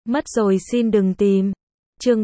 Mất rồi xin đừng tìm. Chương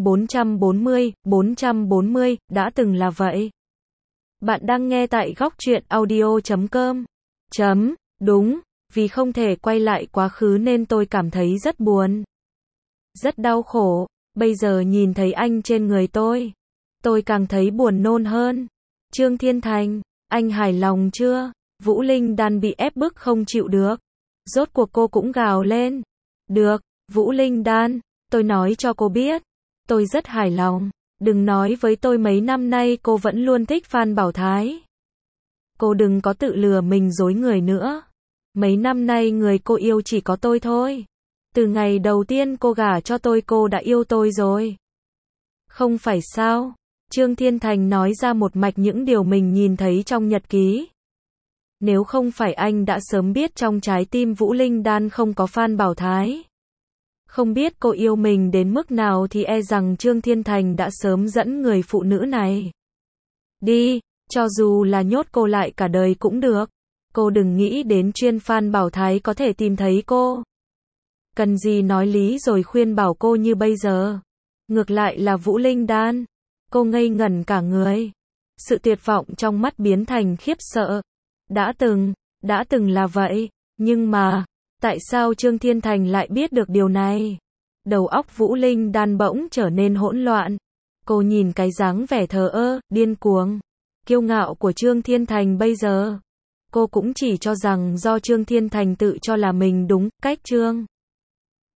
440, đã từng là vậy. Bạn đang nghe tại góc truyện audio.com. Đúng, vì không thể quay lại quá khứ nên tôi cảm thấy rất buồn. Rất đau khổ, bây giờ nhìn thấy anh trên người tôi càng thấy buồn nôn hơn. Trương Thiên Thành, anh hài lòng chưa? Vũ Linh Đan bị ép bức không chịu được. Rốt cuộc cô cũng gào lên. Được, Vũ Linh Đan, tôi nói cho cô biết. Tôi rất hài lòng. Đừng nói với tôi mấy năm nay cô vẫn luôn thích Phan Bảo Thái. Cô đừng có tự lừa mình dối người nữa. Mấy năm nay người cô yêu chỉ có tôi thôi. Từ ngày đầu tiên cô gả cho tôi cô đã yêu tôi rồi. Không phải sao? Trương Thiên Thành nói ra một mạch những điều mình nhìn thấy trong nhật ký. Nếu không phải anh đã sớm biết trong trái tim Vũ Linh Đan không có Phan Bảo Thái. Không biết cô yêu mình đến mức nào thì e rằng Trương Thiên Thành đã sớm dẫn người phụ nữ này đi, cho dù là nhốt cô lại cả đời cũng được. Cô đừng nghĩ đến chuyên Phan Bảo Thái có thể tìm thấy cô. Cần gì nói lý rồi khuyên bảo cô như bây giờ. Ngược lại là Vũ Linh Đan. Cô ngây ngẩn cả người. Sự tuyệt vọng trong mắt biến thành khiếp sợ. Đã từng là vậy. Nhưng mà, tại sao Trương Thiên Thành lại biết được điều này? Đầu óc Vũ Linh Đan bỗng trở nên hỗn loạn. Cô nhìn cái dáng vẻ thờ ơ, điên cuồng, kiêu ngạo của Trương Thiên Thành bây giờ. Cô cũng chỉ cho rằng do Trương Thiên Thành tự cho là mình đúng, cách Trương